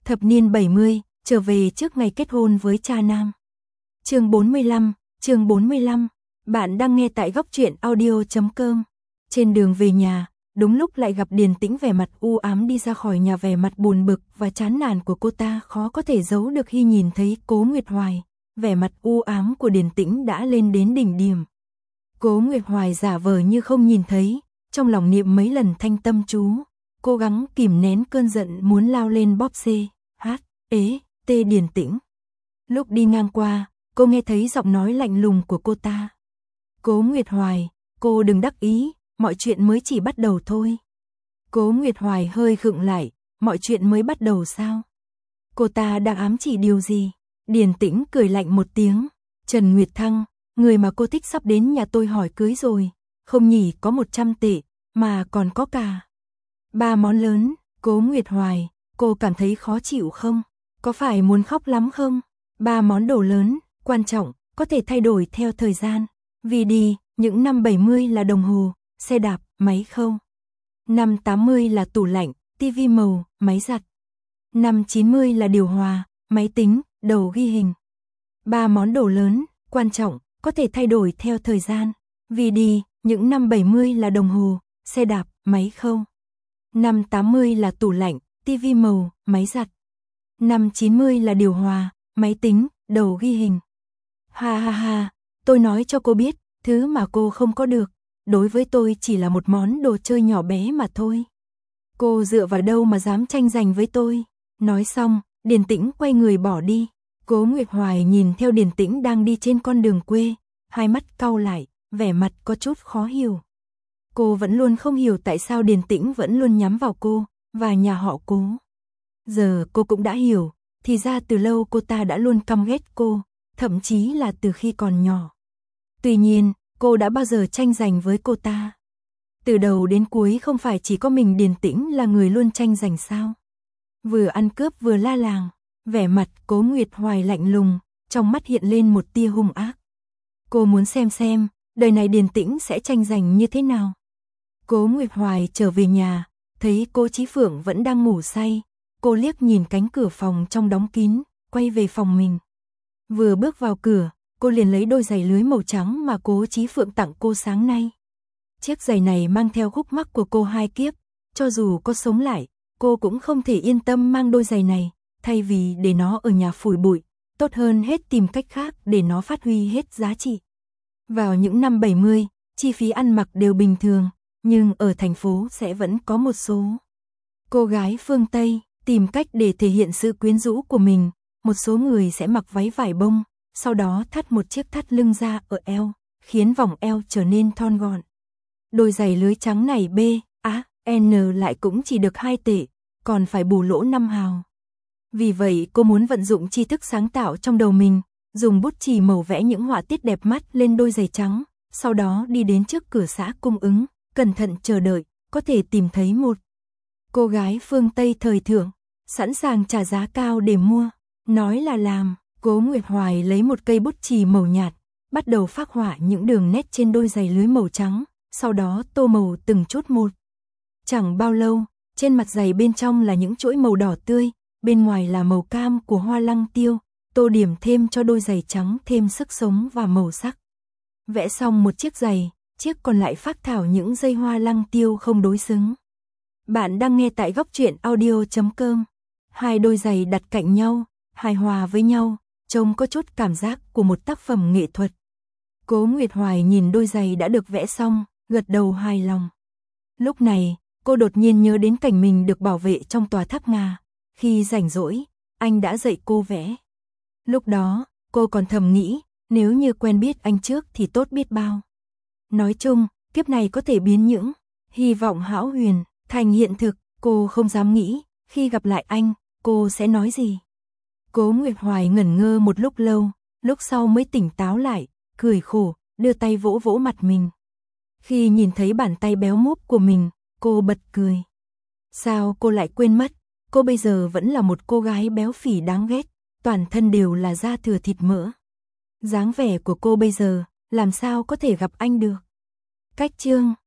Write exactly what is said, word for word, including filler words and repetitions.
Thập niên bảy mươi, trở về trước ngày kết hôn với cha nam. Chương bốn mươi lăm, chương bốn mươi lăm. Bạn đang nghe tại góc truyện audio chấm com. Trên đường về nhà, đúng lúc lại gặp Điền Tĩnh vẻ mặt u ám đi ra khỏi nhà, vẻ mặt buồn bực và chán nản của cô ta khó có thể giấu được khi nhìn thấy Cố Nguyệt Hoài. Vẻ mặt u ám của Điền Tĩnh đã lên đến đỉnh điểm. Cố Nguyệt Hoài giả vờ như không nhìn thấy, trong lòng niệm mấy lần thanh tâm chú, cố gắng kìm nén cơn giận muốn lao lên bóp xê, hát, ế, tê Điền Tĩnh. Lúc đi ngang qua, cô nghe thấy giọng nói lạnh lùng của cô ta. Cố Nguyệt Hoài, cô đừng đắc ý, mọi chuyện mới chỉ bắt đầu thôi. Cố Nguyệt Hoài hơi khựng lại, mọi chuyện mới bắt đầu sao? Cô ta đang ám chỉ điều gì? Điền Tĩnh cười lạnh một tiếng. Trần Nguyệt Thăng, người mà cô thích sắp đến nhà tôi hỏi cưới rồi. Không nhỉ, có một trăm tệ, mà còn có cả ba món lớn. Cố Nguyệt Hoài, cô cảm thấy khó chịu không? Có phải muốn khóc lắm không? Ba món đồ lớn, quan trọng, có thể thay đổi theo thời gian. Vì đi, những năm bảy mươi là đồng hồ, xe đạp, máy khâu. Năm tám mươi là tủ lạnh, tivi màu, máy giặt. Năm chín mươi là điều hòa, máy tính, đầu ghi hình. Ba món đồ lớn, quan trọng, có thể thay đổi theo thời gian. Vì đi, những năm bảy mươi là đồng hồ, xe đạp, máy khâu. Năm tám mươi là tủ lạnh, tivi màu, máy giặt. Năm chín mươi là điều hòa, máy tính, đầu ghi hình. Ha ha ha, tôi nói cho cô biết, thứ mà cô không có được, đối với tôi chỉ là một món đồ chơi nhỏ bé mà thôi. Cô dựa vào đâu mà dám tranh giành với tôi? Nói xong, Điền Tĩnh quay người bỏ đi. Cố Nguyệt Hoài nhìn theo Điền Tĩnh đang đi trên con đường quê, hai mắt cau lại, vẻ mặt có chút khó hiểu. Cô vẫn luôn không hiểu tại sao Điền Tĩnh vẫn luôn nhắm vào cô và nhà họ Cố. Giờ cô cũng đã hiểu, thì ra từ lâu cô ta đã luôn căm ghét cô, thậm chí là từ khi còn nhỏ. Tuy nhiên, cô đã bao giờ tranh giành với cô ta? Từ đầu đến cuối không phải chỉ có mình Điền Tĩnh là người luôn tranh giành sao? Vừa ăn cướp vừa la làng, vẻ mặt Cố Nguyệt Hoài lạnh lùng, trong mắt hiện lên một tia hung ác. Cô muốn xem xem, đời này Điền Tĩnh sẽ tranh giành như thế nào? Cố Nguyệt Hoài trở về nhà, thấy Cố Chí Phượng vẫn đang ngủ say. Cô liếc nhìn cánh cửa phòng trong đóng kín, quay về phòng mình. Vừa bước vào cửa, cô liền lấy đôi giày lưới màu trắng mà Cố Chí Phượng tặng cô sáng nay. Chiếc giày này mang theo khúc mắc của cô hai kiếp, cho dù có sống lại, cô cũng không thể yên tâm mang đôi giày này, thay vì để nó ở nhà phủi bụi, tốt hơn hết tìm cách khác để nó phát huy hết giá trị. Vào những năm bảy mươi, chi phí ăn mặc đều bình thường, nhưng ở thành phố sẽ vẫn có một số cô gái phương Tây tìm cách để thể hiện sự quyến rũ của mình. Một số người sẽ mặc váy vải bông, sau đó thắt một chiếc thắt lưng ra ở eo, khiến vòng eo trở nên thon gọn. Đôi giày lưới trắng này B, A, N lại cũng chỉ được hai tệ, còn phải bù lỗ năm hào. Vì vậy cô muốn vận dụng tri thức sáng tạo trong đầu mình, dùng bút chì màu vẽ những họa tiết đẹp mắt lên đôi giày trắng, sau đó đi đến trước cửa xã cung ứng, cẩn thận chờ đợi, có thể tìm thấy một cô gái phương Tây thời thượng, sẵn sàng trả giá cao để mua. Nói là làm, Cố Nguyệt Hoài lấy một cây bút chì màu nhạt, bắt đầu phác họa những đường nét trên đôi giày lưới màu trắng, sau đó tô màu từng chút một. Chẳng bao lâu, trên mặt giày bên trong là những chuỗi màu đỏ tươi, bên ngoài là màu cam của hoa lăng tiêu, tô điểm thêm cho đôi giày trắng thêm sức sống và màu sắc. Vẽ xong một chiếc giày, chiếc còn lại phác thảo những dây hoa lăng tiêu không đối xứng. Bạn đang nghe tại góc truyện audio chấm com. Hai đôi giày đặt cạnh nhau, hài hòa với nhau, trông có chút cảm giác của một tác phẩm nghệ thuật. Cố Nguyệt Hoài nhìn đôi giày đã được vẽ xong, gật đầu hài lòng. Lúc này, cô đột nhiên nhớ đến cảnh mình được bảo vệ trong tòa tháp Nga. Khi rảnh rỗi, anh đã dạy cô vẽ. Lúc đó, cô còn thầm nghĩ, nếu như quen biết anh trước thì tốt biết bao. Nói chung, kiếp này có thể biến những hy vọng hão huyền thành hiện thực, cô không dám nghĩ, khi gặp lại anh, cô sẽ nói gì. Cố Nguyệt Hoài ngẩn ngơ một lúc lâu, lúc sau mới tỉnh táo lại, cười khổ, đưa tay vỗ vỗ mặt mình. Khi nhìn thấy bàn tay béo múp của mình, cô bật cười. Sao cô lại quên mất, cô bây giờ vẫn là một cô gái béo phì đáng ghét, toàn thân đều là da thừa thịt mỡ. Dáng vẻ của cô bây giờ, làm sao có thể gặp anh được. Cách chương